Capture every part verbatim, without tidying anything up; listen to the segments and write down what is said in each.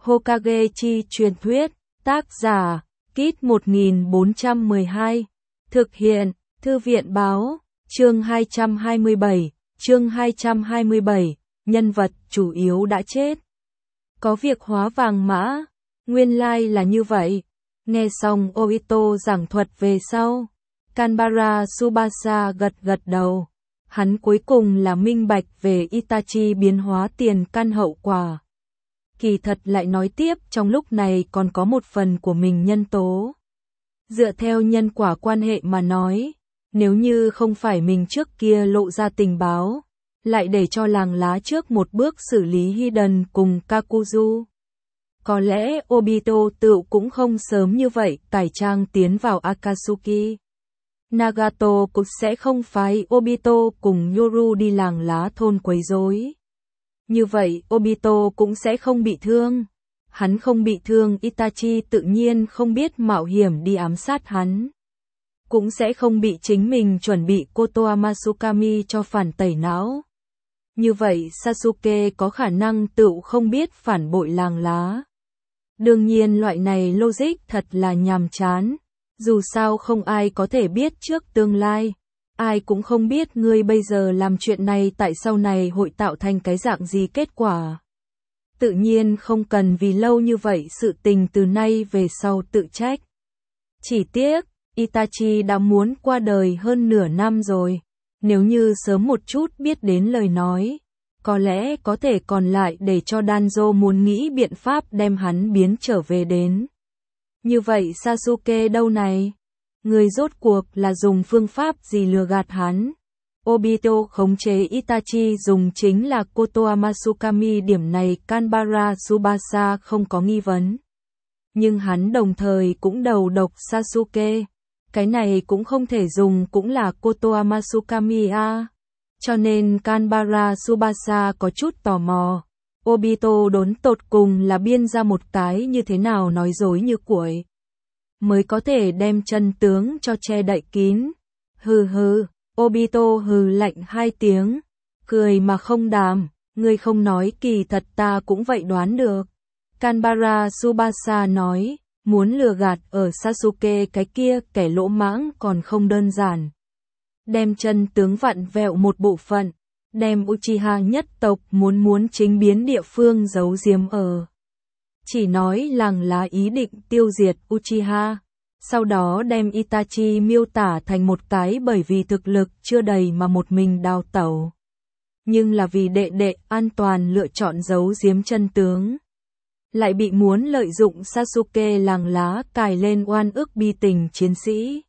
Hokage chi truyền thuyết, tác giả, Kit một nghìn bốn trăm mười hai, thực hiện, Thư viện báo, chương hai trăm hai mươi bảy, chương hai trăm hai mươi bảy, nhân vật chủ yếu đã chết. Có việc hóa vàng mã, nguyên lai là như vậy. Nghe xong Obito giảng thuật về sau, Kanbara Tsubasa gật gật đầu. Hắn cuối cùng là minh bạch về Itachi biến hóa tiền căn hậu quả. Kỳ thật lại nói tiếp, trong lúc này còn có một phần của mình nhân tố. Dựa theo nhân quả quan hệ mà nói, nếu như không phải mình trước kia lộ ra tình báo, lại để cho làng lá trước một bước xử lý Hiden cùng Kakuzu, có lẽ Obito tự cũng không sớm như vậy cải trang tiến vào Akatsuki. Nagato cũng sẽ không phái Obito cùng Yoru đi làng lá thôn quấy rối. Như vậy Obito cũng sẽ không bị thương. Hắn không bị thương, Itachi tự nhiên không biết mạo hiểm đi ám sát hắn. Cũng sẽ không bị chính mình chuẩn bị Kotoama Tsukami cho phản tẩy não. Như vậy Sasuke có khả năng tự không biết phản bội làng lá. Đương nhiên loại này logic thật là nhàm chán. Dù sao không ai có thể biết trước tương lai. Ai cũng không biết ngươi bây giờ làm chuyện này tại sau này hội tạo thành cái dạng gì kết quả. Tự nhiên không cần vì lâu như vậy sự tình từ nay về sau tự trách. Chỉ tiếc, Itachi đã muốn qua đời hơn nửa năm rồi. Nếu như sớm một chút biết đến lời nói, có lẽ có thể còn lại để cho Danzo muốn nghĩ biện pháp đem hắn biến trở về đến. Như vậy Sasuke đâu này? Người rốt cuộc là dùng phương pháp gì lừa gạt hắn? Obito khống chế Itachi dùng chính là Kotoama Tsukami, điểm này Kanbara Tsubasa không có nghi vấn. Nhưng hắn đồng thời cũng đầu độc Sasuke. Cái này cũng không thể dùng cũng là Kotoama Tsukami a. Cho nên Kanbara Tsubasa có chút tò mò. Obito đốn tột cùng là biên ra một cái như thế nào nói dối như quẩy, mới có thể đem chân tướng cho che đậy kín. Hừ hừ, Obito hừ lạnh hai tiếng, cười mà không đàm, ngươi không nói kỳ thật ta cũng vậy đoán được. Kanbara Tsubasa nói, muốn lừa gạt ở Sasuke cái kia kẻ lỗ mãng còn không đơn giản. Đem chân tướng vặn vẹo một bộ phận, đem Uchiha nhất tộc muốn muốn chính biến địa phương giấu giếm ở. Chỉ nói làng lá ý định tiêu diệt Uchiha, sau đó đem Itachi miêu tả thành một cái bởi vì thực lực chưa đầy mà một mình đào tẩu. Nhưng là vì đệ đệ an toàn lựa chọn giấu giếm chân tướng. Lại bị muốn lợi dụng Sasuke làng lá cài lên oan ức bi tình chiến sĩ.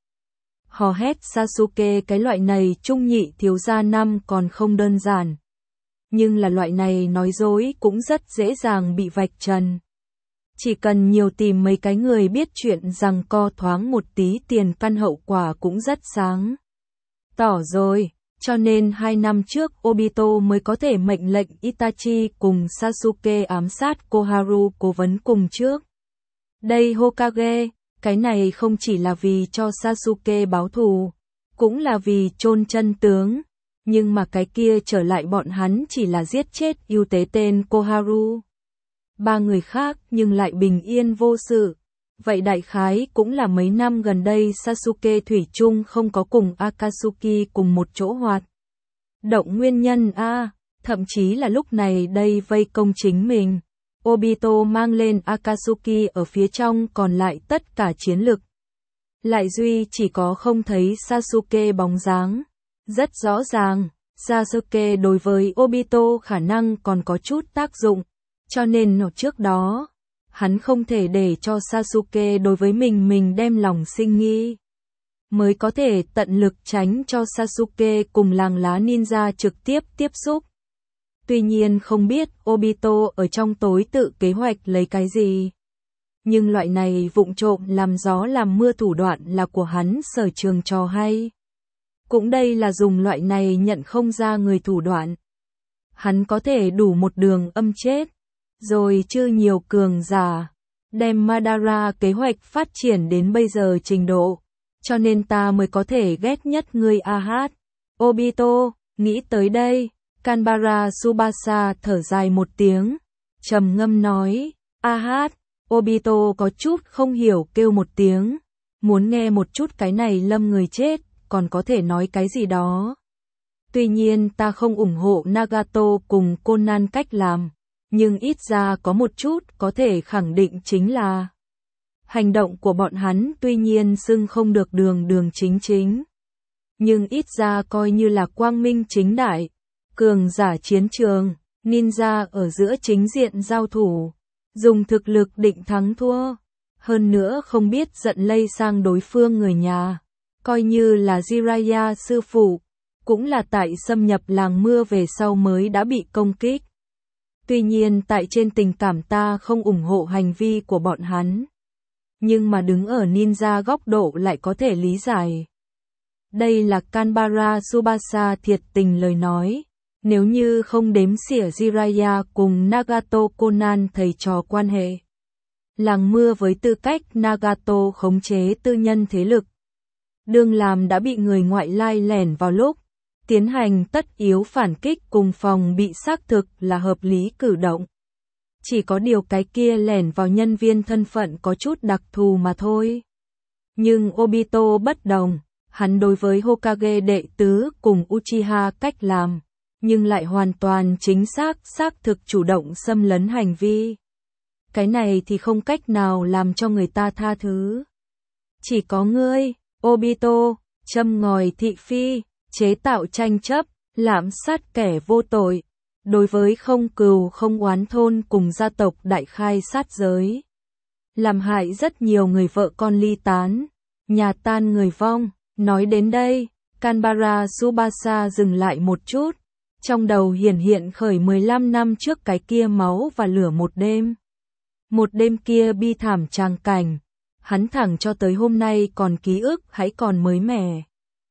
Hò hét Sasuke cái loại này trung nhị thiếu gia năm còn không đơn giản. Nhưng là loại này nói dối cũng rất dễ dàng bị vạch trần. Chỉ cần nhiều tìm mấy cái người biết chuyện rằng co thoáng một tí tiền căn hậu quả cũng rất sáng. Tỏ rồi, cho nên hai năm trước Obito mới có thể mệnh lệnh Itachi cùng Sasuke ám sát Koharu cố vấn cùng trước. Đây Hokage, cái này không chỉ là vì cho Sasuke báo thù, cũng là vì chôn chân tướng. Nhưng mà cái kia trở lại bọn hắn chỉ là giết chết ưu tế tên Koharu. Ba người khác nhưng lại bình yên vô sự. Vậy đại khái cũng là mấy năm gần đây Sasuke thủy chung không có cùng Akatsuki cùng một chỗ hoạt động nguyên nhân a, à, thậm chí là lúc này đây vây công chính mình. Obito mang lên Akatsuki ở phía trong còn lại tất cả chiến lực. Lại duy chỉ có không thấy Sasuke bóng dáng. Rất rõ ràng, Sasuke đối với Obito khả năng còn có chút tác dụng. Cho nên nốt trước đó, hắn không thể để cho Sasuke đối với mình mình đem lòng sinh nghi. Mới có thể tận lực tránh cho Sasuke cùng làng lá ninja trực tiếp tiếp xúc. Tuy nhiên không biết Obito ở trong tối tự kế hoạch lấy cái gì. Nhưng loại này vụng trộm làm gió làm mưa thủ đoạn là của hắn sở trường trò hay. Cũng đây là dùng loại này nhận không ra người thủ đoạn. Hắn có thể đủ một đường âm chết. Rồi chưa nhiều cường giả. Đem Madara kế hoạch phát triển đến bây giờ trình độ. Cho nên ta mới có thể ghét nhất ngươi a hát. Obito, nghĩ tới đây. Kanbara Tsubasa thở dài một tiếng. Trầm ngâm nói. A hát, Obito có chút không hiểu kêu một tiếng, muốn nghe một chút cái này lâm người chết, còn có thể nói cái gì đó. Tuy nhiên ta không ủng hộ Nagato cùng Conan cách làm, nhưng ít ra có một chút có thể khẳng định chính là hành động của bọn hắn tuy nhiên xưng không được đường đường chính chính, nhưng ít ra coi như là quang minh chính đại, cường giả chiến trường, ninja ở giữa chính diện giao thủ, dùng thực lực định thắng thua, hơn nữa không biết giận lây sang đối phương người nhà, coi như là Jiraiya sư phụ, cũng là tại xâm nhập làng mưa về sau mới đã bị công kích. Tuy nhiên tại trên tình cảm ta không ủng hộ hành vi của bọn hắn, nhưng mà đứng ở ninja góc độ lại có thể lý giải. Đây là Kanbara Tsubasa thiệt tình lời nói, nếu như không đếm xỉa Jiraiya cùng Nagato Conan thầy trò quan hệ. Làng mưa với tư cách Nagato khống chế tư nhân thế lực, đương làm đã bị người ngoại lai lẻn vào lúc, tiến hành tất yếu phản kích cùng phòng bị xác thực là hợp lý cử động. Chỉ có điều cái kia lẻn vào nhân viên thân phận có chút đặc thù mà thôi. Nhưng Obito bất đồng, hắn đối với Hokage đệ tứ cùng Uchiha cách làm, nhưng lại hoàn toàn chính xác xác thực chủ động xâm lấn hành vi. Cái này thì không cách nào làm cho người ta tha thứ. Chỉ có ngươi, Obito, châm ngòi thị phi, chế tạo tranh chấp, lạm sát kẻ vô tội, đối với không cừu không oán thôn cùng gia tộc đại khai sát giới, làm hại rất nhiều người vợ con ly tán, nhà tan người vong. Nói đến đây, Kanbara Tsubasa dừng lại một chút, trong đầu hiển hiện khởi mười lăm năm trước cái kia máu và lửa một đêm. Một đêm kia bi thảm tràng cảnh, hắn thẳng cho tới hôm nay còn ký ức hãy còn mới mẻ.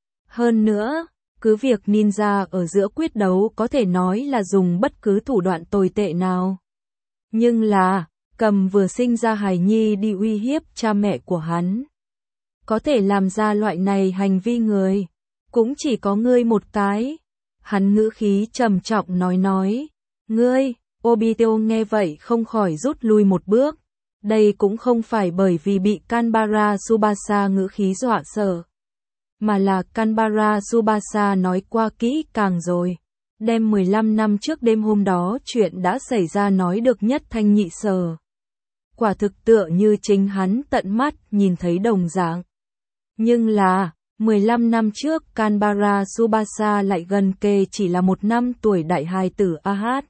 Hơn nữa, cứ việc ninja ở giữa quyết đấu có thể nói là dùng bất cứ thủ đoạn tồi tệ nào. Nhưng là, cầm vừa sinh ra hài nhi đi uy hiếp cha mẹ của hắn. Có thể làm ra loại này hành vi người, cũng chỉ có ngươi một cái. Hắn ngữ khí trầm trọng nói nói, ngươi, Obito nghe vậy không khỏi rút lui một bước. Đây cũng không phải bởi vì bị Kanbara Tsubasa ngữ khí dọa sợ, mà là Kanbara Tsubasa nói qua kỹ càng rồi. Đem mười lăm năm trước đêm hôm đó chuyện đã xảy ra nói được nhất thanh nhị sở. Quả thực tựa như chính hắn tận mắt nhìn thấy đồng dạng. Nhưng là, mười lăm năm trước Kanbara Tsubasa lại gần kề chỉ là một năm tuổi đại hài tử A hát.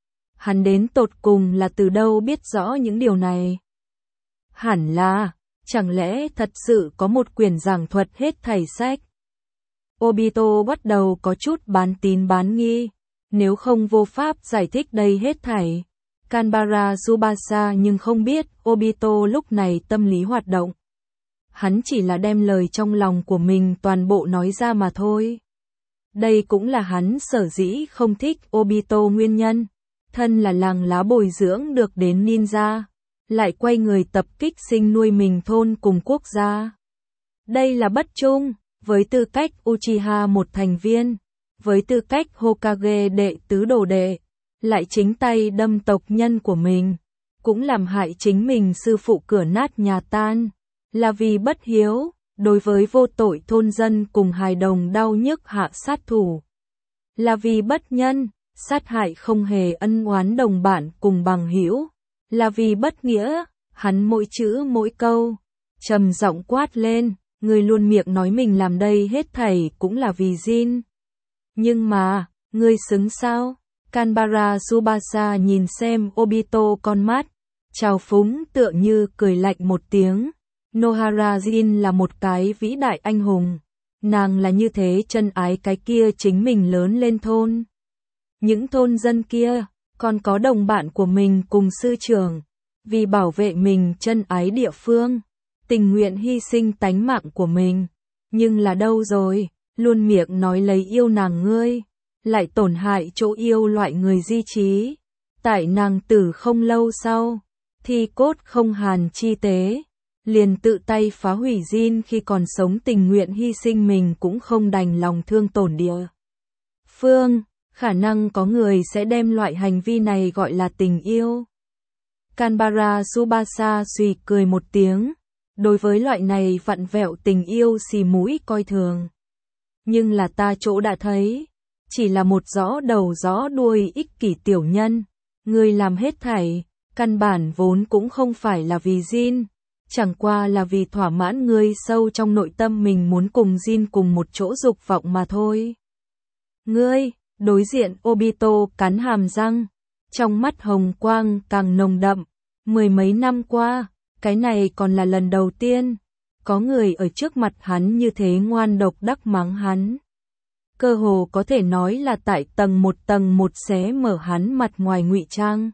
Hắn đến tột cùng là từ đâu biết rõ những điều này? Hẳn là, chẳng lẽ thật sự có một quyển giảng thuật hết thảy sách? Obito bắt đầu có chút bán tín bán nghi, nếu không vô pháp giải thích đây hết thảy. Kanbara Tsubasa nhưng không biết Obito lúc này tâm lý hoạt động. Hắn chỉ là đem lời trong lòng của mình toàn bộ nói ra mà thôi. Đây cũng là hắn sở dĩ không thích Obito nguyên nhân. Thân là làng lá bồi dưỡng được đến ninja, lại quay người tập kích sinh nuôi mình thôn cùng quốc gia. Đây là bất trung, với tư cách Uchiha một thành viên, với tư cách Hokage đệ tứ đồ đệ, lại chính tay đâm tộc nhân của mình, cũng làm hại chính mình sư phụ cửa nát nhà tan, là vì bất hiếu, đối với vô tội thôn dân cùng hài đồng đau nhức hạ sát thủ. Là vì bất nhân, sát hại không hề ân oán đồng bạn cùng bằng hữu, là vì bất nghĩa, hắn mỗi chữ mỗi câu, trầm giọng quát lên, người luôn miệng nói mình làm đây hết thảy cũng là vì Jin. Nhưng mà, ngươi xứng sao? Kanbara Tsubasa nhìn xem Obito con mắt, trào phúng tựa như cười lạnh một tiếng. Nohara Jin là một cái vĩ đại anh hùng, nàng là như thế chân ái cái kia chính mình lớn lên thôn. Những thôn dân kia, còn có đồng bạn của mình cùng sư trưởng, vì bảo vệ mình chân ái địa phương, tình nguyện hy sinh tánh mạng của mình. Nhưng là đâu rồi, luôn miệng nói lấy yêu nàng ngươi, lại tổn hại chỗ yêu loại người di trí. Tại nàng tử không lâu sau, thi cốt không hàn chi tế, liền tự tay phá hủy Jin khi còn sống tình nguyện hy sinh mình cũng không đành lòng thương tổn địa phương. Khả năng có người sẽ đem loại hành vi này gọi là tình yêu. Canberra Tsubasa suy cười một tiếng, đối với loại này vặn vẹo tình yêu xì mũi coi thường. Nhưng là ta chỗ đã thấy, chỉ là một rõ đầu rõ đuôi ích kỷ tiểu nhân, ngươi làm hết thảy, căn bản vốn cũng không phải là vì Jin, chẳng qua là vì thỏa mãn ngươi sâu trong nội tâm mình muốn cùng Jin cùng một chỗ dục vọng mà thôi. Ngươi, đối diện Obito cắn hàm răng, trong mắt hồng quang càng nồng đậm, mười mấy năm qua, cái này còn là lần đầu tiên, có người ở trước mặt hắn như thế ngoan độc đắc mắng hắn. Cơ hồ có thể nói là tại tầng một tầng một xé mở hắn mặt ngoài ngụy trang.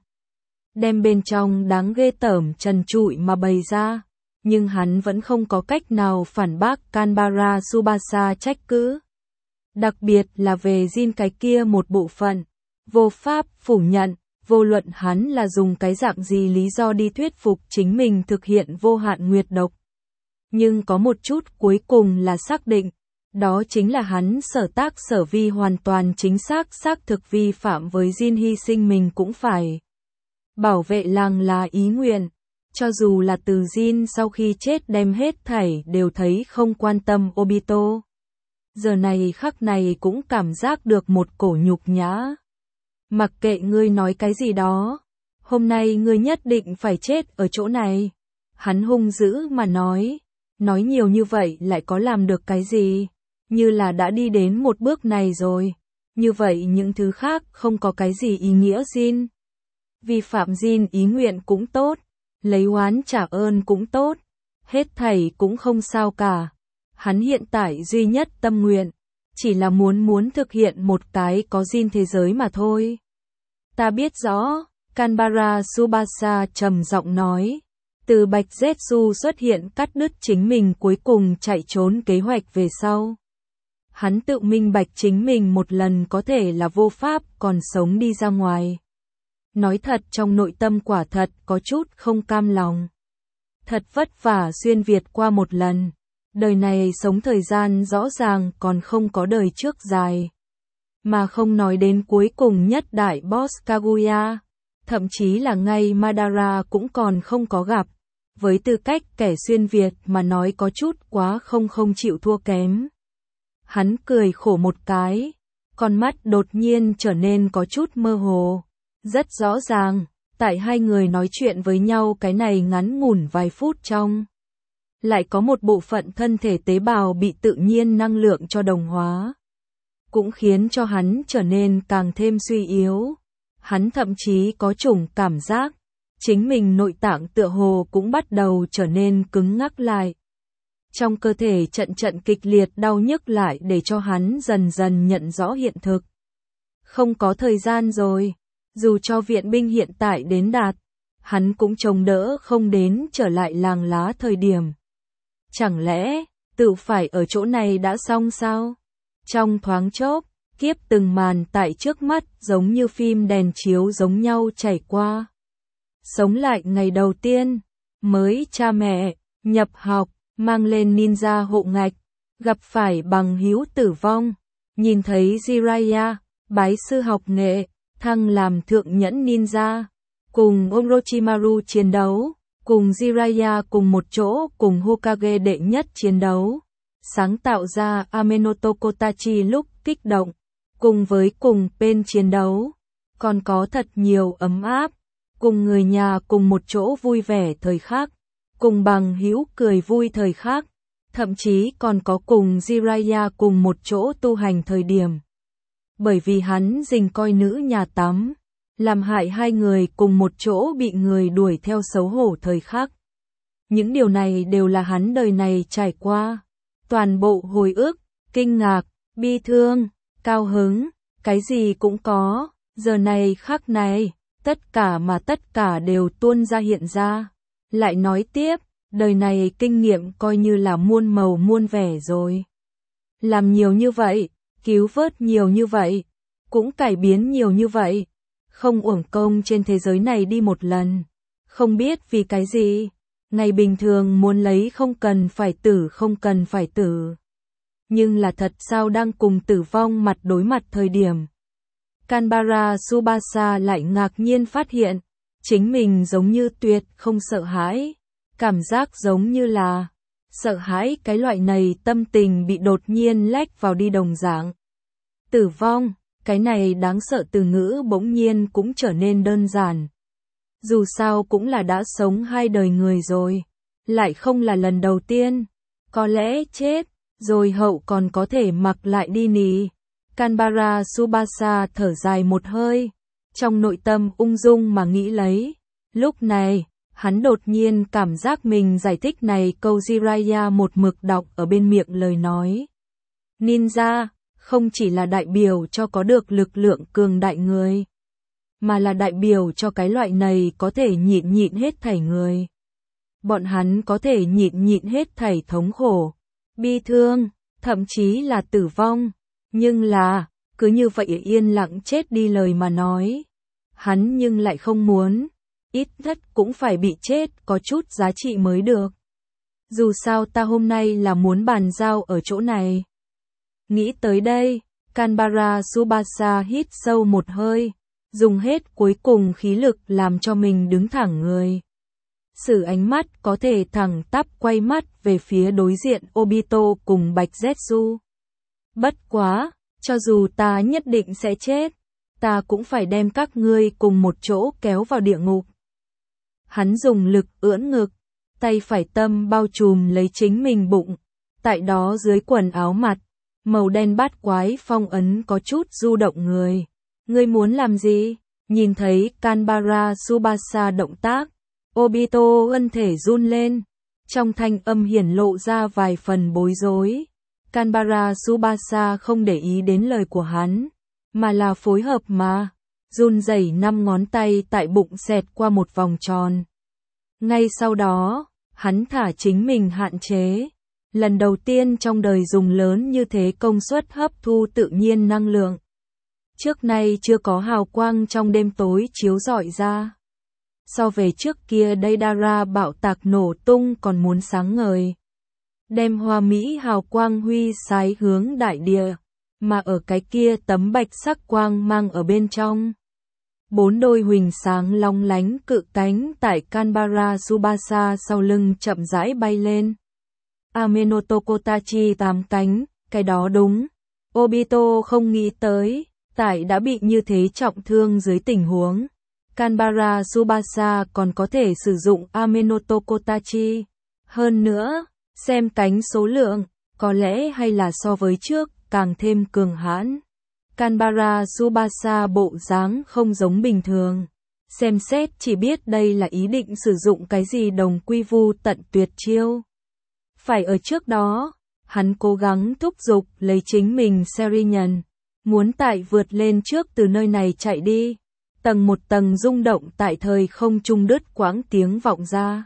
Đem bên trong đáng ghê tởm trần trụi mà bày ra, nhưng hắn vẫn không có cách nào phản bác Canberra Tsubasa trách cứ. Đặc biệt là về Jin cái kia một bộ phận, vô pháp phủ nhận, vô luận hắn là dùng cái dạng gì lý do đi thuyết phục chính mình thực hiện vô hạn nguyệt độc. Nhưng có một chút cuối cùng là xác định, đó chính là hắn sở tác sở vi hoàn toàn chính xác xác thực vi phạm với Jin hy sinh mình cũng phải. Bảo vệ làng là ý nguyện, cho dù là từ Jin sau khi chết đem hết thảy đều thấy không quan tâm Obito. Giờ này khắc này cũng cảm giác được một cổ nhục nhã. Mặc kệ ngươi nói cái gì đó, hôm nay ngươi nhất định phải chết ở chỗ này. Hắn hung dữ mà nói, nói nhiều như vậy lại có làm được cái gì, như là đã đi đến một bước này rồi, như vậy những thứ khác không có cái gì ý nghĩa Jin. Vi phạm Jin ý nguyện cũng tốt, lấy oán trả ơn cũng tốt, hết thảy cũng không sao cả. Hắn hiện tại duy nhất tâm nguyện, chỉ là muốn muốn thực hiện một cái có Jin thế giới mà thôi. Ta biết rõ, Canberra Tsubasa trầm giọng nói, từ Bạch Zetsu xuất hiện cắt đứt chính mình cuối cùng chạy trốn kế hoạch về sau. Hắn tự minh bạch chính mình một lần có thể là vô pháp còn sống đi ra ngoài. Nói thật trong nội tâm quả thật có chút không cam lòng. Thật vất vả xuyên Việt qua một lần. Đời này sống thời gian rõ ràng còn không có đời trước dài. Mà không nói đến cuối cùng nhất đại boss Kaguya. Thậm chí là ngay Madara cũng còn không có gặp. Với tư cách kẻ xuyên Việt mà nói có chút quá không không chịu thua kém. Hắn cười khổ một cái. Con mắt đột nhiên trở nên có chút mơ hồ. Rất rõ ràng, tại hai người nói chuyện với nhau cái này ngắn ngủn vài phút trong. Lại có một bộ phận thân thể tế bào bị tự nhiên năng lượng cho đồng hóa. Cũng khiến cho hắn trở nên càng thêm suy yếu. Hắn thậm chí có chủng cảm giác, chính mình nội tạng tựa hồ cũng bắt đầu trở nên cứng ngắc lại. Trong cơ thể trận trận kịch liệt đau nhức lại để cho hắn dần dần nhận rõ hiện thực. Không có thời gian rồi, dù cho viện binh hiện tại đến đạt, hắn cũng chống đỡ không đến trở lại làng lá thời điểm. Chẳng lẽ, tự phải ở chỗ này đã xong sao? Trong thoáng chốc, kiếp từng màn tại trước mắt giống như phim đèn chiếu giống nhau chảy qua. Sống lại ngày đầu tiên, mới cha mẹ, nhập học, mang lên ninja hộ ngạch, gặp phải bằng hữu tử vong, nhìn thấy Jiraiya, bái sư học nghệ, thăng làm thượng nhẫn ninja, cùng Orochimaru chiến đấu, cùng Jiraiya cùng một chỗ cùng Hokage đệ nhất chiến đấu, sáng tạo ra Amenoto Kotachi lúc kích động, cùng với cùng bên chiến đấu, còn có thật nhiều ấm áp, cùng người nhà cùng một chỗ vui vẻ thời khắc, cùng bằng hữu cười vui thời khắc, thậm chí còn có cùng Jiraiya cùng một chỗ tu hành thời điểm. Bởi vì hắn dình coi nữ nhà tắm, làm hại hai người cùng một chỗ bị người đuổi theo xấu hổ thời khắc. Những điều này đều là hắn đời này trải qua. Toàn bộ hồi ức, kinh ngạc, bi thương, cao hứng, cái gì cũng có, giờ này khắc này, tất cả mà tất cả đều tuôn ra hiện ra. Lại nói tiếp, đời này kinh nghiệm coi như là muôn màu muôn vẻ rồi. Làm nhiều như vậy, cứu vớt nhiều như vậy, cũng cải biến nhiều như vậy. Không uổng công trên thế giới này đi một lần. Không biết vì cái gì, ngày bình thường muốn lấy không cần phải tử không cần phải tử. Nhưng là thật sao đang cùng tử vong mặt đối mặt thời điểm. Canberra Tsubasa lại ngạc nhiên phát hiện, chính mình giống như tuyệt không sợ hãi, cảm giác giống như là sợ hãi cái loại này tâm tình bị đột nhiên lách vào đi đồng dạng. Tử vong, cái này đáng sợ từ ngữ bỗng nhiên cũng trở nên đơn giản. Dù sao cũng là đã sống hai đời người rồi, lại không là lần đầu tiên, có lẽ chết, rồi hậu còn có thể mặc lại đi nì. Canberra Tsubasa thở dài một hơi, trong nội tâm ung dung mà nghĩ lấy. Lúc này, hắn đột nhiên cảm giác mình giải thích này câu Jiraiya một mực đọc ở bên miệng lời nói. Ninja, không chỉ là đại biểu cho có được lực lượng cường đại người, mà là đại biểu cho cái loại này có thể nhịn nhịn hết thảy người. Bọn hắn có thể nhịn nhịn hết thảy thống khổ, bi thương, thậm chí là tử vong. Nhưng là, cứ như vậy yên lặng chết đi lời mà nói. Hắn nhưng lại không muốn, ít nhất cũng phải bị chết có chút giá trị mới được. Dù sao ta hôm nay là muốn bàn giao ở chỗ này. Nghĩ tới đây, Canberra Tsubasa hít sâu một hơi, dùng hết cuối cùng khí lực làm cho mình đứng thẳng người. Sử ánh mắt có thể thẳng tắp quay mắt về phía đối diện Obito cùng Bạch Zetsu. Bất quá, cho dù ta nhất định sẽ chết, ta cũng phải đem các ngươi cùng một chỗ kéo vào địa ngục. Hắn dùng lực ưỡn ngực, tay phải tâm bao trùm lấy chính mình bụng, tại đó dưới quần áo mặt, màu đen bát quái phong ấn có chút du động người. Ngươi muốn làm gì? Nhìn thấy Canberra Tsubasa động tác, Obito ân thể run lên, trong thanh âm hiển lộ ra vài phần bối rối. Canberra Tsubasa không để ý đến lời của hắn, mà là phối hợp mà, run rẩy năm ngón tay tại bụng xẹt qua một vòng tròn. Ngay sau đó, hắn thả chính mình hạn chế, lần đầu tiên trong đời dùng lớn như thế công suất hấp thu tự nhiên năng lượng. Trước nay chưa có hào quang trong đêm tối chiếu rọi ra. So về trước kia Deidara bạo tạc nổ tung còn muốn sáng ngời. Đem hoa mỹ hào quang huy sái hướng đại địa, mà ở cái kia tấm bạch sắc quang mang ở bên trong. Bốn đôi huỳnh sáng long lánh cự cánh tại Canberra Tsubasa sau lưng chậm rãi bay lên. Amenotokotachi tám cánh, cái đó đúng. Obito không nghĩ tới, tại đã bị như thế trọng thương dưới tình huống. Canberra Tsubasa còn có thể sử dụng Amenotokotachi. Hơn nữa, xem cánh số lượng, có lẽ hay là so với trước, càng thêm cường hãn. Canberra Tsubasa bộ dáng không giống bình thường. Xem xét chỉ biết đây là ý định sử dụng cái gì đồng quy vu tận tuyệt chiêu. Phải ở trước đó, hắn cố gắng thúc giục lấy chính mình Serinhân, muốn tại vượt lên trước từ nơi này chạy đi. Tầng một tầng rung động tại thời không trung đứt quãng tiếng vọng ra.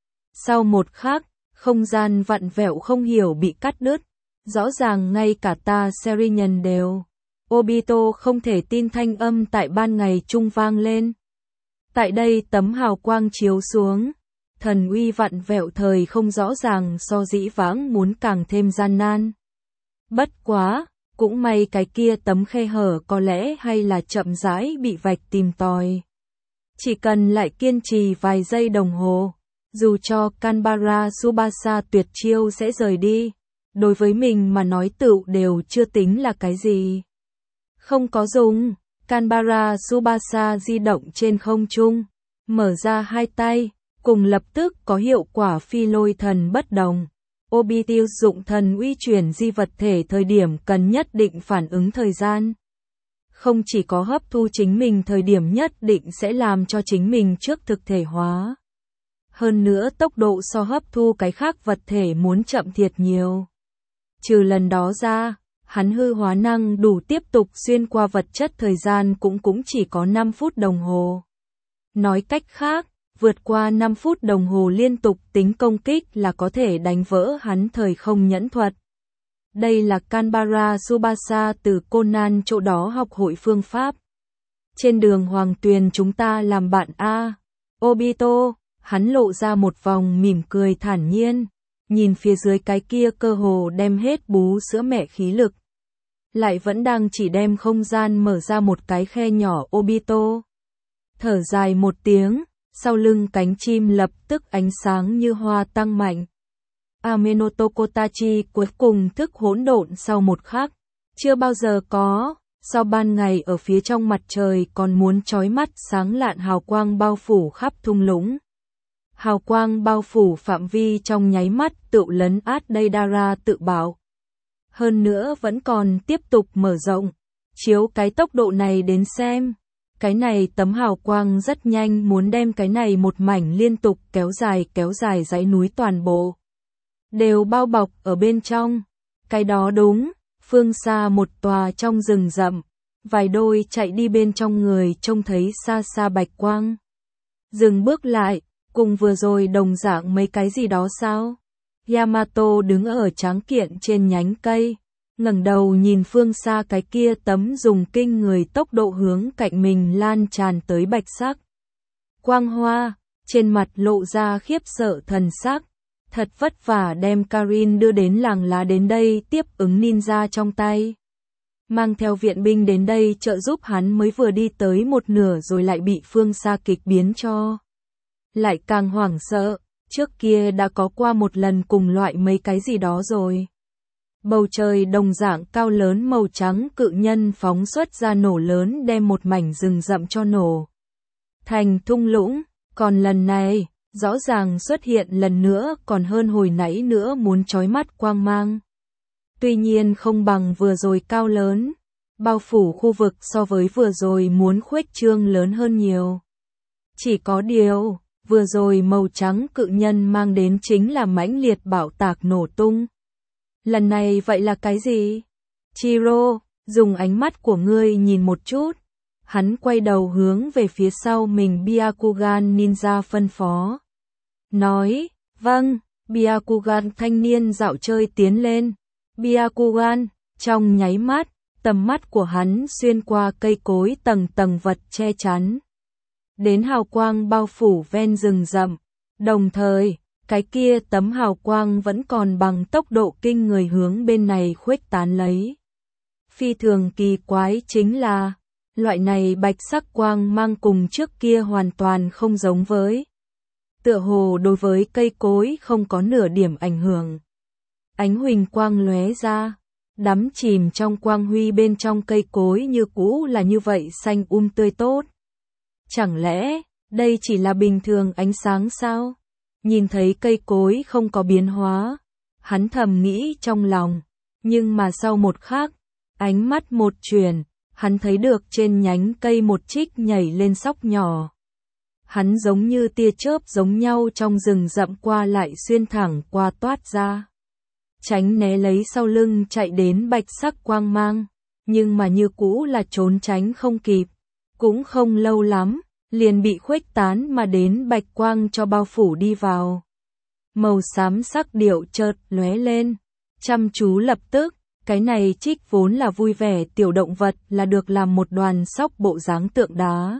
Sau một khắc, không gian vặn vẹo không hiểu bị cắt đứt. Rõ ràng ngay cả ta Serinhân đều. Obito không thể tin thanh âm tại ban ngày trung vang lên. Tại đây tấm hào quang chiếu xuống. Thần uy vặn vẹo thời không rõ ràng so dĩ vãng muốn càng thêm gian nan. Bất quá, cũng may cái kia tấm khe hở có lẽ hay là chậm rãi bị vạch tìm tòi. Chỉ cần lại kiên trì vài giây đồng hồ, dù cho Canberra Tsubasa tuyệt chiêu sẽ rời đi, đối với mình mà nói tựu đều chưa tính là cái gì. Không có dùng, Canberra Tsubasa di động trên không trung, mở ra hai tay, cùng lập tức có hiệu quả phi lôi thần bất đồng. Obito dụng thần uy chuyển di vật thể thời điểm cần nhất định phản ứng thời gian. Không chỉ có hấp thu chính mình thời điểm nhất định sẽ làm cho chính mình trước thực thể hóa. Hơn nữa tốc độ so hấp thu cái khác vật thể muốn chậm thiệt nhiều. Trừ lần đó ra, hắn hư hóa năng đủ tiếp tục xuyên qua vật chất thời gian cũng cũng chỉ có năm phút đồng hồ. Nói cách khác, vượt qua năm phút đồng hồ liên tục tính công kích là có thể đánh vỡ hắn thời không nhẫn thuật. Đây là Canberra Tsubasa từ Conan chỗ đó học hội phương pháp. Trên đường Hoàng Tuyền chúng ta làm bạn a. Obito, hắn lộ ra một vòng mỉm cười thản nhiên, nhìn phía dưới cái kia cơ hồ đem hết bú sữa mẹ khí lực. Lại vẫn đang chỉ đem không gian mở ra một cái khe nhỏ. Obito thở dài một tiếng, sau lưng cánh chim lập tức ánh sáng như hoa tăng mạnh. Amenoto Kotachi cuối cùng thức hỗn độn sau một khắc, chưa bao giờ có, sau ban ngày ở phía trong mặt trời còn muốn chói mắt sáng lạn hào quang bao phủ khắp thung lũng. Hào quang bao phủ phạm vi trong nháy mắt tự lấn át Deidara tự bảo. Hơn nữa vẫn còn tiếp tục mở rộng, chiếu cái tốc độ này đến xem. Cái này tấm hào quang rất nhanh muốn đem cái này một mảnh liên tục kéo dài kéo dài dãy núi toàn bộ. Đều bao bọc ở bên trong. Cái đó đúng, phương xa một tòa trong rừng rậm. Vài đôi chạy đi bên trong người trông thấy xa xa bạch quang. Dừng bước lại, cùng vừa rồi đồng dạng mấy cái gì đó sao? Yamato đứng ở tráng kiện trên nhánh cây, ngẩng đầu nhìn phương xa cái kia tấm dùng kinh người tốc độ hướng cạnh mình lan tràn tới bạch sắc. Quang hoa, trên mặt lộ ra khiếp sợ thần sắc, thật vất vả đem Karin đưa đến làng lá đến đây tiếp ứng ninja trong tay. Mang theo viện binh đến đây trợ giúp hắn mới vừa đi tới một nửa rồi lại bị phương xa kịch biến cho. Lại càng hoảng sợ, trước kia đã có qua một lần cùng loại mấy cái gì đó rồi. Bầu trời đồng dạng cao lớn màu trắng cự nhân phóng xuất ra nổ lớn đem một mảnh rừng rậm cho nổ thành thung lũng, còn lần này, rõ ràng xuất hiện lần nữa còn hơn hồi nãy nữa muốn chói mắt quang mang. Tuy nhiên không bằng vừa rồi cao lớn, bao phủ khu vực so với vừa rồi muốn khuếch trương lớn hơn nhiều. Chỉ có điều, vừa rồi màu trắng cự nhân mang đến chính là mãnh liệt bạo tạc nổ tung. Lần này vậy là cái gì? Chiro, dùng ánh mắt của ngươi nhìn một chút. Hắn quay đầu hướng về phía sau mình Byakugan ninja phân phó. Nói, vâng, Byakugan thanh niên dạo chơi tiến lên. Byakugan, trong nháy mắt, tầm mắt của hắn xuyên qua cây cối tầng tầng vật che chắn. Đến hào quang bao phủ ven rừng rậm, đồng thời, cái kia tấm hào quang vẫn còn bằng tốc độ kinh người hướng bên này khuếch tán lấy. Phi thường kỳ quái chính là, loại này bạch sắc quang mang cùng trước kia hoàn toàn không giống với. Tựa hồ đối với cây cối không có nửa điểm ảnh hưởng. Ánh huỳnh quang lóe ra, đắm chìm trong quang huy bên trong cây cối như cũ là như vậy xanh um tươi tốt. Chẳng lẽ, đây chỉ là bình thường ánh sáng sao? Nhìn thấy cây cối không có biến hóa, hắn thầm nghĩ trong lòng, nhưng mà sau một khắc, ánh mắt một chuyển, hắn thấy được trên nhánh cây một trích nhảy lên sóc nhỏ. Hắn giống như tia chớp giống nhau trong rừng rậm qua lại xuyên thẳng qua toát ra. Tránh né lấy sau lưng chạy đến bạch sắc quang mang, nhưng mà như cũ là trốn tránh không kịp, cũng không lâu lắm, liền bị khuếch tán mà đến bạch quang cho bao phủ đi vào. Màu xám sắc điệu chợt lóe lên, chăm chú lập tức, cái này trích vốn là vui vẻ tiểu động vật là được làm một đoàn sóc bộ dáng tượng đá.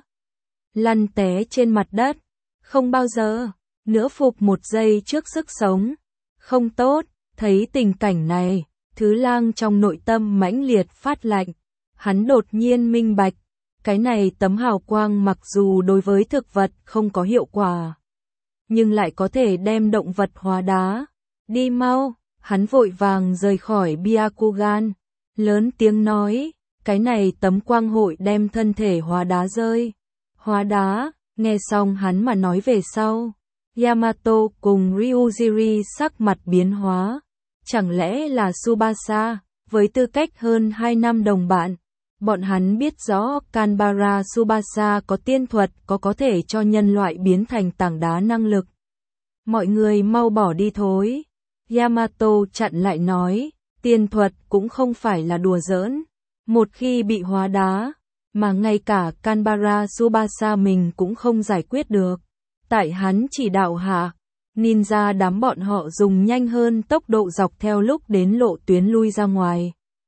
Lăn té trên mặt đất, không bao giờ, nữa phục một giây trước sức sống. Không tốt, thấy tình cảnh này, Thứ Lang trong nội tâm mãnh liệt phát lạnh, hắn đột nhiên minh bạch. Cái này tấm hào quang mặc dù đối với thực vật không có hiệu quả, nhưng lại có thể đem động vật hóa đá. Đi mau, hắn vội vàng rời khỏi Byakugan, lớn tiếng nói, cái này tấm quang hội đem thân thể hóa đá rơi. Hóa đá, nghe xong hắn mà nói về sau, Yamato cùng Ryujiri sắc mặt biến hóa. Chẳng lẽ là Tsubasa, với tư cách hơn hai năm đồng bạn. Bọn hắn biết rõ Kanbara Tsubasa có tiên thuật có có thể cho nhân loại biến thành tảng đá năng lực. Mọi người mau bỏ đi thối. Yamato chặn lại nói, tiên thuật cũng không phải là đùa giỡn. Một khi bị hóa đá, mà ngay cả Kanbara Tsubasa mình cũng không giải quyết được. Tại hắn chỉ đạo hạ, ninja đám bọn họ dùng nhanh hơn tốc độ dọc theo lúc đến lộ tuyến lui ra ngoài.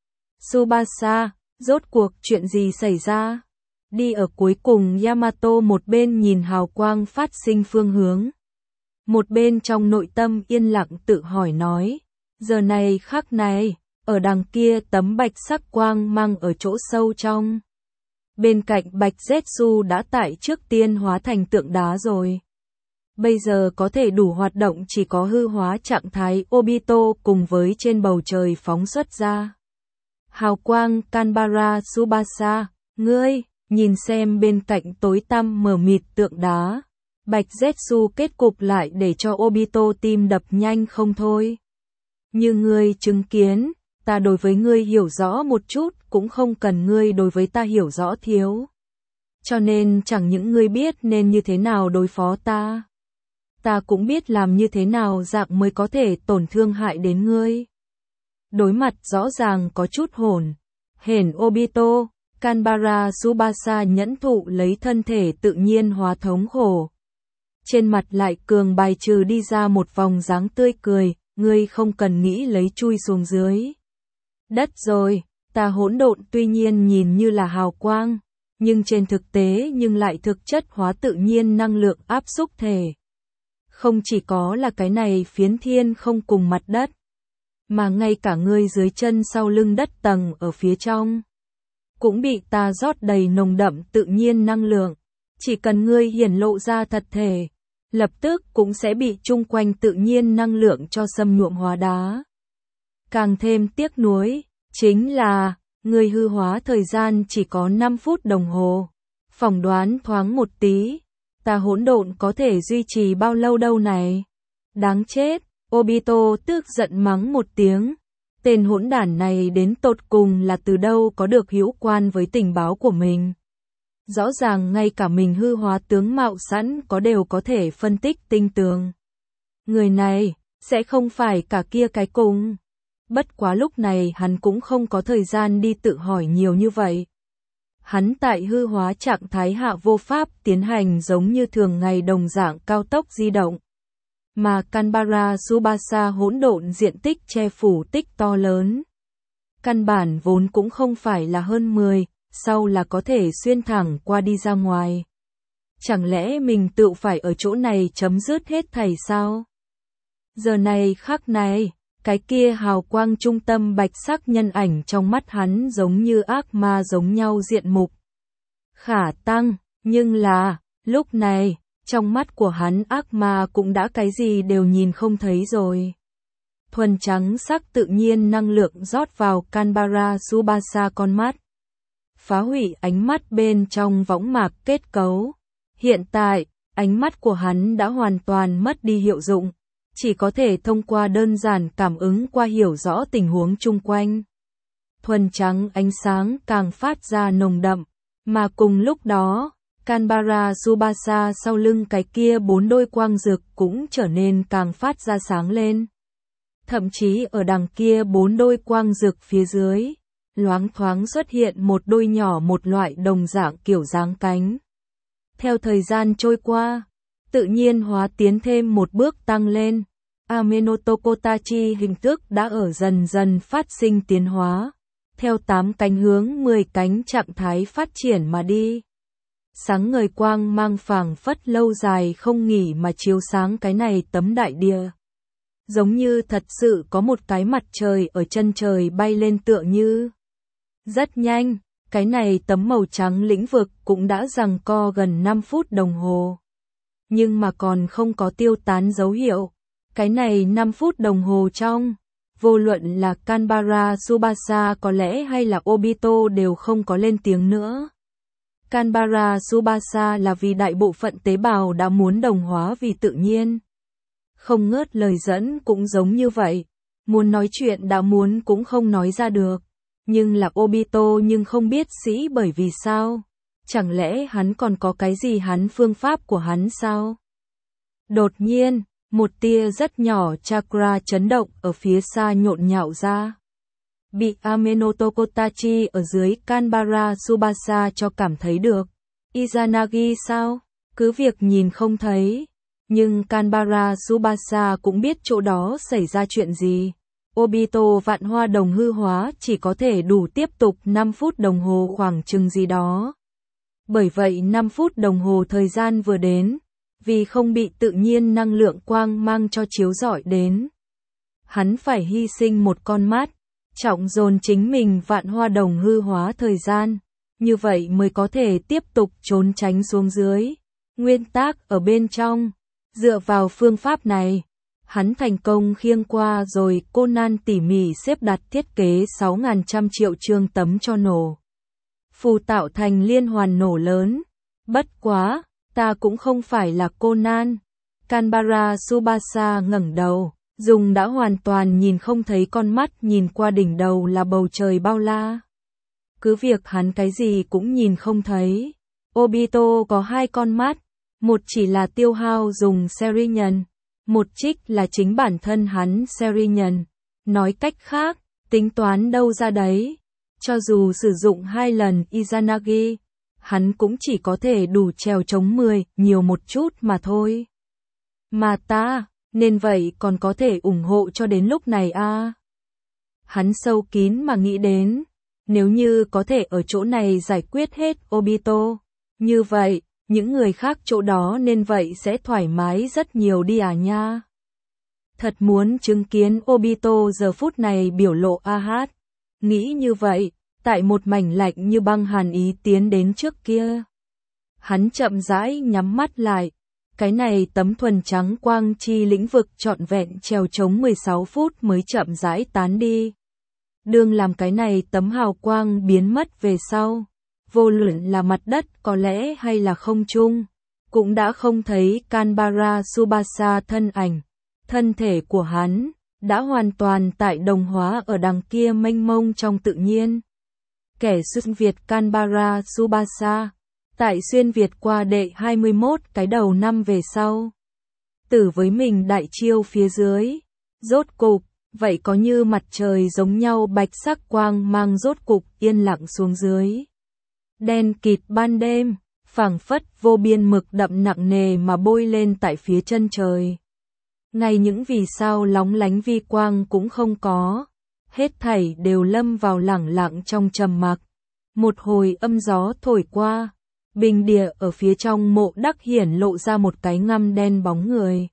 Tsubasa, rốt cuộc chuyện gì xảy ra? Đi ở cuối cùng Yamato một bên nhìn hào quang phát sinh phương hướng. Một bên trong nội tâm yên lặng tự hỏi nói, giờ này khắc này, ở đằng kia tấm bạch sắc quang mang ở chỗ sâu trong. Bên cạnh Bạch Zetsu đã tại trước tiên hóa thành tượng đá rồi. Bây giờ có thể đủ hoạt động chỉ có hư hóa trạng thái Obito cùng với trên bầu trời phóng xuất ra hào quang Kanbara Tsubasa. Ngươi, nhìn xem bên cạnh tối tăm mờ mịt tượng đá. Bạch Zetsu kết cục lại để cho Obito tim đập nhanh không thôi. Như ngươi chứng kiến, ta đối với ngươi hiểu rõ một chút, cũng không cần ngươi đối với ta hiểu rõ thiếu. Cho nên chẳng những ngươi biết nên như thế nào đối phó ta, ta cũng biết làm như thế nào dạng mới có thể tổn thương hại đến ngươi. Đối mặt rõ ràng có chút hồn hển Obito, Kanbara Tsubasa nhẫn thụ lấy thân thể tự nhiên hóa thống khổ. Trên mặt lại cường bài trừ đi ra một vòng dáng tươi cười, ngươi không cần nghĩ lấy chui xuống dưới đất rồi, ta hỗn độn tuy nhiên nhìn như là hào quang, nhưng trên thực tế nhưng lại thực chất hóa tự nhiên năng lượng áp xúc thể. Không chỉ có là cái này phiến thiên không cùng mặt đất, mà ngay cả ngươi dưới chân sau lưng đất tầng ở phía trong cũng bị ta rót đầy nồng đậm tự nhiên năng lượng. Chỉ cần ngươi hiển lộ ra thật thể, lập tức cũng sẽ bị chung quanh tự nhiên năng lượng cho xâm nhuộm hóa đá. Càng thêm tiếc nuối, chính là, ngươi hư hóa thời gian chỉ có năm phút đồng hồ. Phỏng đoán thoáng một tí, ta hỗn độn có thể duy trì bao lâu đâu này? Đáng chết, Obito tức giận mắng một tiếng. Tên hỗn đản này đến tột cùng là từ đâu có được hữu quan với tình báo của mình. Rõ ràng ngay cả mình hư hóa tướng mạo sẵn có đều có thể phân tích tinh tường. Người này, sẽ không phải cả kia cái cùng. Bất quá lúc này hắn cũng không có thời gian đi tự hỏi nhiều như vậy. Hắn tại hư hóa trạng thái hạ vô pháp tiến hành giống như thường ngày đồng dạng cao tốc di động. Mà Kanbara Tsubasa hỗn độn diện tích che phủ tích to lớn. Căn bản vốn cũng không phải là hơn mười, sau là có thể xuyên thẳng qua đi ra ngoài. Chẳng lẽ mình tự phải ở chỗ này chấm dứt hết thảy sao? Giờ này khắc này, cái kia hào quang trung tâm bạch sắc nhân ảnh trong mắt hắn giống như ác ma giống nhau diện mục. Khả tăng, nhưng là, lúc này, trong mắt của hắn ác ma cũng đã cái gì đều nhìn không thấy rồi. Thuần trắng sắc tự nhiên năng lượng rót vào Kanbara Tsubasa con mắt. Phá hủy ánh mắt bên trong võng mạc kết cấu. Hiện tại, ánh mắt của hắn đã hoàn toàn mất đi hiệu dụng, chỉ có thể thông qua đơn giản cảm ứng qua hiểu rõ tình huống chung quanh. Thuần trắng ánh sáng càng phát ra nồng đậm, mà cùng lúc đó, Kanbara Tsubasa sau lưng cái kia bốn đôi quang dực cũng trở nên càng phát ra sáng lên. Thậm chí ở đằng kia bốn đôi quang dực phía dưới, loáng thoáng xuất hiện một đôi nhỏ một loại đồng dạng kiểu dáng cánh. Theo thời gian trôi qua, tự nhiên hóa tiến thêm một bước tăng lên, Amenotokotachi hình thức đã ở dần dần phát sinh tiến hóa, theo tám cánh hướng mười cánh trạng thái phát triển mà đi. Sáng ngời quang mang phảng phất lâu dài không nghỉ mà chiếu sáng cái này tấm đại địa. Giống như thật sự có một cái mặt trời ở chân trời bay lên tựa như. Rất nhanh, cái này tấm màu trắng lĩnh vực cũng đã giằng co gần năm phút đồng hồ. Nhưng mà còn không có tiêu tán dấu hiệu. Cái này năm phút đồng hồ trong, vô luận là Kanbara Tsubasa có lẽ hay là Obito đều không có lên tiếng nữa. Kanbara Tsubasa là vì đại bộ phận tế bào đã muốn đồng hóa vì tự nhiên. Không ngớt lời dẫn cũng giống như vậy. Muốn nói chuyện đã muốn cũng không nói ra được. Nhưng là Obito nhưng không biết sĩ bởi vì sao. Chẳng lẽ hắn còn có cái gì hắn phương pháp của hắn sao? Đột nhiên, một tia rất nhỏ chakra chấn động ở phía xa nhộn nhạo ra. Bị Amenotokotachi ở dưới Kanbara Tsubasa cho cảm thấy được. Izanagi sao? Cứ việc nhìn không thấy. Nhưng Kanbara Tsubasa cũng biết chỗ đó xảy ra chuyện gì. Obito vạn hoa đồng hư hóa chỉ có thể đủ tiếp tục năm phút đồng hồ khoảng chừng gì đó. Bởi vậy năm phút đồng hồ thời gian vừa đến, vì không bị tự nhiên năng lượng quang mang cho chiếu rọi đến. Hắn phải hy sinh một con mắt, trọng dồn chính mình vạn hoa đồng hư hóa thời gian. như vậy mới có thể tiếp tục trốn tránh xuống dưới. Nguyên tắc ở bên trong, dựa vào phương pháp này, hắn thành công khiêng qua rồi. Conan tỉ mỉ xếp đặt thiết kế sáu nghìn trăm triệu chương tấm cho nổ phù tạo thành liên hoàn nổ lớn. Bất quá, ta cũng không phải là Conan. Canberra Tsubasa ngẩng đầu, dùng đã hoàn toàn nhìn không thấy con mắt nhìn qua đỉnh đầu là bầu trời bao la. Cứ việc hắn cái gì cũng nhìn không thấy. Obito có hai con mắt, một chỉ là tiêu hao dùng Serinhân, một trích là chính bản thân hắn Serinhân. Nói cách khác, tính toán đâu ra đấy. Cho dù sử dụng hai lần Izanagi, hắn cũng chỉ có thể đủ trèo chống mười, nhiều một chút mà thôi. Mà ta, nên vậy còn có thể ủng hộ cho đến lúc này à? Hắn sâu kín mà nghĩ đến, nếu như có thể ở chỗ này giải quyết hết Obito, như vậy, những người khác chỗ đó nên vậy sẽ thoải mái rất nhiều đi à nha. Thật muốn chứng kiến Obito giờ phút này biểu lộ a hát. Nghĩ như vậy, tại một mảnh lạnh như băng hàn ý tiến đến trước kia. Hắn chậm rãi nhắm mắt lại. Cái này tấm thuần trắng quang chi lĩnh vực trọn vẹn trèo chống mười sáu phút mới chậm rãi tán đi. Đương làm cái này tấm hào quang biến mất về sau, vô luận là mặt đất có lẽ hay là không trung, cũng đã không thấy Canberra Tsubasa thân ảnh. Thân thể của hắn đã hoàn toàn tại đồng hóa ở đằng kia mênh mông trong tự nhiên. Kẻ xuyên Việt Canberra Tsubasa, tại xuyên Việt qua đệ hai mươi mốt cái đầu năm về sau. Tử với mình đại chiêu phía dưới. Rốt cục, vậy có như mặt trời giống nhau bạch sắc quang mang rốt cục yên lặng xuống dưới. Đen kịt ban đêm, phảng phất vô biên mực đậm nặng nề mà bôi lên tại phía chân trời. Ngay những vì sao lóng lánh vi quang cũng không có. Hết thảy đều lâm vào lẳng lặng trong trầm mặc. Một hồi âm gió thổi qua. Bình địa ở phía trong mộ đắc hiển lộ ra một cái ngăm đen bóng người.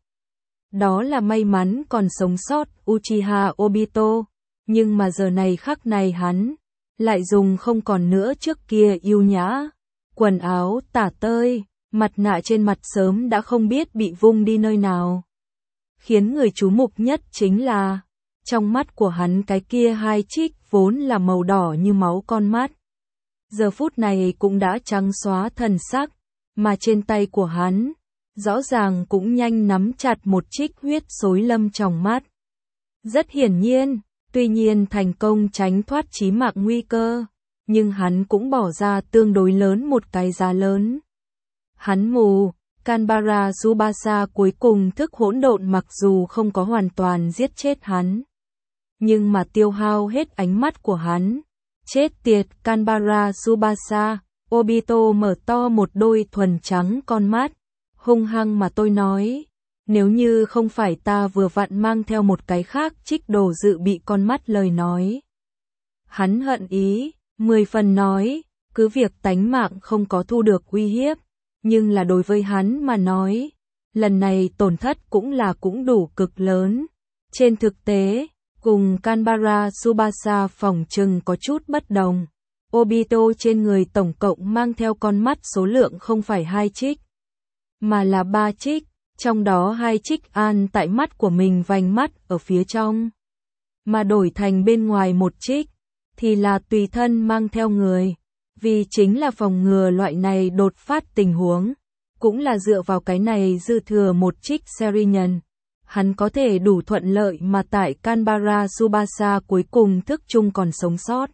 Đó là may mắn còn sống sót Uchiha Obito. Nhưng mà giờ này khắc này hắn lại dùng không còn nữa trước kia yêu nhã. Quần áo tả tơi, mặt nạ trên mặt sớm đã không biết bị vung đi nơi nào. Khiến người chú mục nhất chính là, trong mắt của hắn cái kia hai trích vốn là màu đỏ như máu con mắt. Giờ phút này cũng đã trắng xóa thần sắc, mà trên tay của hắn, rõ ràng cũng nhanh nắm chặt một trích huyết xối lâm trong mắt. Rất hiển nhiên, tuy nhiên thành công tránh thoát chí mạng nguy cơ, nhưng hắn cũng bỏ ra tương đối lớn một cái giá lớn. Hắn mù. Canberra Tsubasa cuối cùng thức hỗn độn mặc dù không có hoàn toàn giết chết hắn, nhưng mà tiêu hao hết ánh mắt của hắn. Chết tiệt Canberra Tsubasa, Obito mở to một đôi thuần trắng con mắt, hung hăng mà tôi nói, nếu như không phải ta vừa vặn mang theo một cái khác trích đồ dự bị con mắt lời nói. Hắn hận ý, mười phần nói, cứ việc tánh mạng không có thu được uy hiếp. Nhưng là đối với hắn mà nói, lần này tổn thất cũng là cũng đủ cực lớn. Trên thực tế, cùng Canberra Tsubasa phỏng chừng có chút bất đồng. Obito trên người tổng cộng mang theo con mắt số lượng không phải hai trích, mà là ba trích, trong đó hai trích an tại mắt của mình vành mắt ở phía trong. Mà đổi thành bên ngoài một trích, thì là tùy thân mang theo người. Vì chính là phòng ngừa loại này đột phát tình huống, cũng là dựa vào cái này dư thừa một trích Serinhân. Hắn có thể đủ thuận lợi mà tại Canberra Tsubasa cuối cùng thức chung còn sống sót.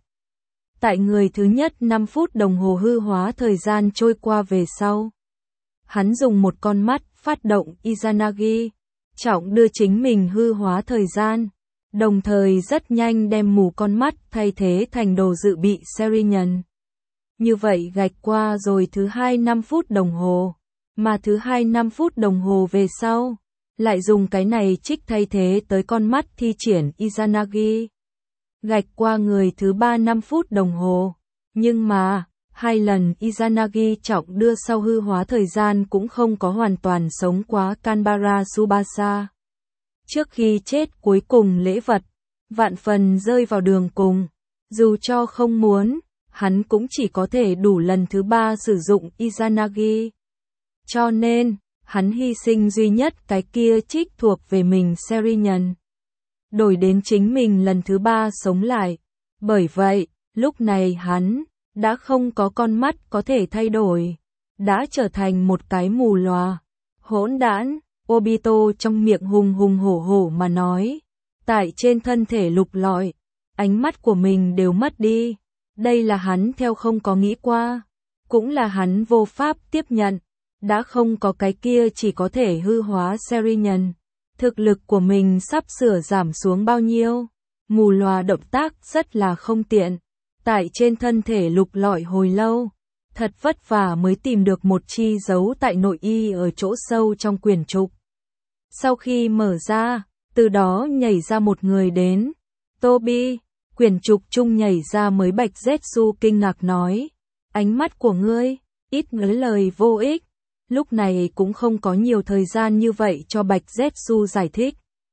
Tại người thứ nhất năm phút đồng hồ hư hóa thời gian trôi qua về sau. Hắn dùng một con mắt phát động Izanagi, trọng đưa chính mình hư hóa thời gian, đồng thời rất nhanh đem mù con mắt thay thế thành đồ dự bị Serinhân. Như vậy gạch qua rồi thứ hai năm phút đồng hồ, mà thứ hai năm phút đồng hồ về sau, lại dùng cái này trích thay thế tới con mắt thi triển Izanagi. Gạch qua người thứ ba năm phút đồng hồ, nhưng mà, hai lần Izanagi trọng đưa sau hư hóa thời gian cũng không có hoàn toàn sống quá Canberra Tsubasa. Trước khi chết cuối cùng lễ vật, vạn phần rơi vào đường cùng, dù cho không muốn. hắn cũng chỉ có thể đủ lần thứ ba sử dụng Izanagi. Cho nên, hắn hy sinh duy nhất cái kia trích thuộc về mình Serinhân. Đổi đến chính mình lần thứ ba sống lại. Bởi vậy, lúc này hắn đã không có con mắt có thể thay đổi, đã trở thành một cái mù lòa. Hỗn đản, Obito trong miệng hùng hùng hổ hổ mà nói, tại trên thân thể lục lọi, ánh mắt của mình đều mất đi. Đây là hắn theo không có nghĩ qua, cũng là hắn vô pháp tiếp nhận, đã không có cái kia chỉ có thể hư hóa Serinhân. Thực lực của mình sắp sửa giảm xuống bao nhiêu, mù lòa động tác rất là không tiện, tại trên thân thể lục lọi hồi lâu, thật vất vả mới tìm được một chi dấu tại nội y ở chỗ sâu trong quyển trục. Sau khi mở ra, từ đó nhảy ra một người đến. Toby, quyển trục chung nhảy ra mới Bạch Zetsu kinh ngạc nói, ánh mắt của ngươi, ít ngớ lời vô ích. Lúc này cũng không có nhiều thời gian như vậy cho Bạch Zetsu giải thích.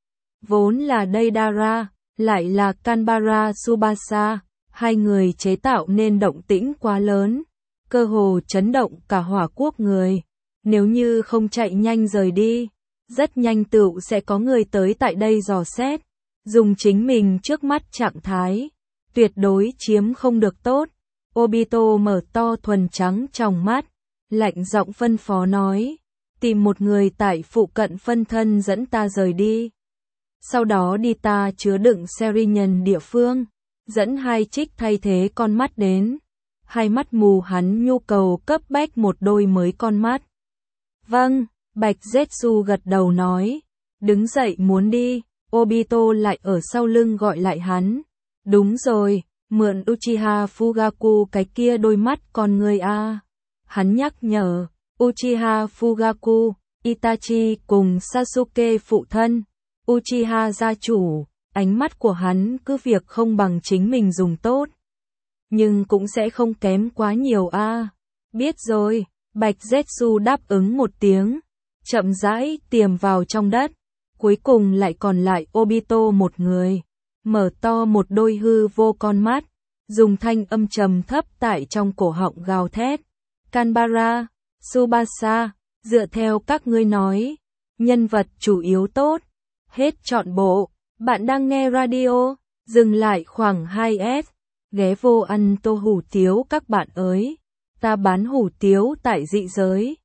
Vốn là Deidara, lại là Kanbara Tsubasa, hai người chế tạo nên động tĩnh quá lớn, cơ hồ chấn động cả hỏa quốc người. Nếu như không chạy nhanh rời đi, rất nhanh tựu sẽ có người tới tại đây dò xét, dùng chính mình trước mắt trạng thái, tuyệt đối chiếm không được tốt. Obito mở to thuần trắng trong mắt, lạnh giọng phân phó nói, tìm một người tại phụ cận phân thân dẫn ta rời đi. Sau đó đi ta chứa đựng Serinhân địa phương, dẫn hai trích thay thế con mắt đến. Hai mắt mù hắn nhu cầu cấp bách một đôi mới con mắt. Vâng, Bạch Zetsu gật đầu nói, đứng dậy muốn đi. Obito lại ở sau lưng gọi lại hắn. Đúng rồi, mượn Uchiha Fugaku cái kia đôi mắt con người a. Hắn nhắc nhở, Uchiha Fugaku, Itachi cùng Sasuke phụ thân, Uchiha gia chủ, ánh mắt của hắn cứ việc không bằng chính mình dùng tốt, nhưng cũng sẽ không kém quá nhiều a. Biết rồi, Bạch Zetsu đáp ứng một tiếng, chậm rãi tiềm vào trong đất, cuối cùng lại còn lại Obito một người, mở to một đôi hư vô con mắt, dùng thanh âm trầm thấp tại trong cổ họng gào thét. Kanbara, Tsubasa, dựa theo các ngươi nói, nhân vật chủ yếu tốt, hết trọn bộ. Bạn đang nghe radio, dừng lại khoảng hai S, ghé vô ăn tô hủ tiếu các bạn ơi, ta bán hủ tiếu tại dị giới.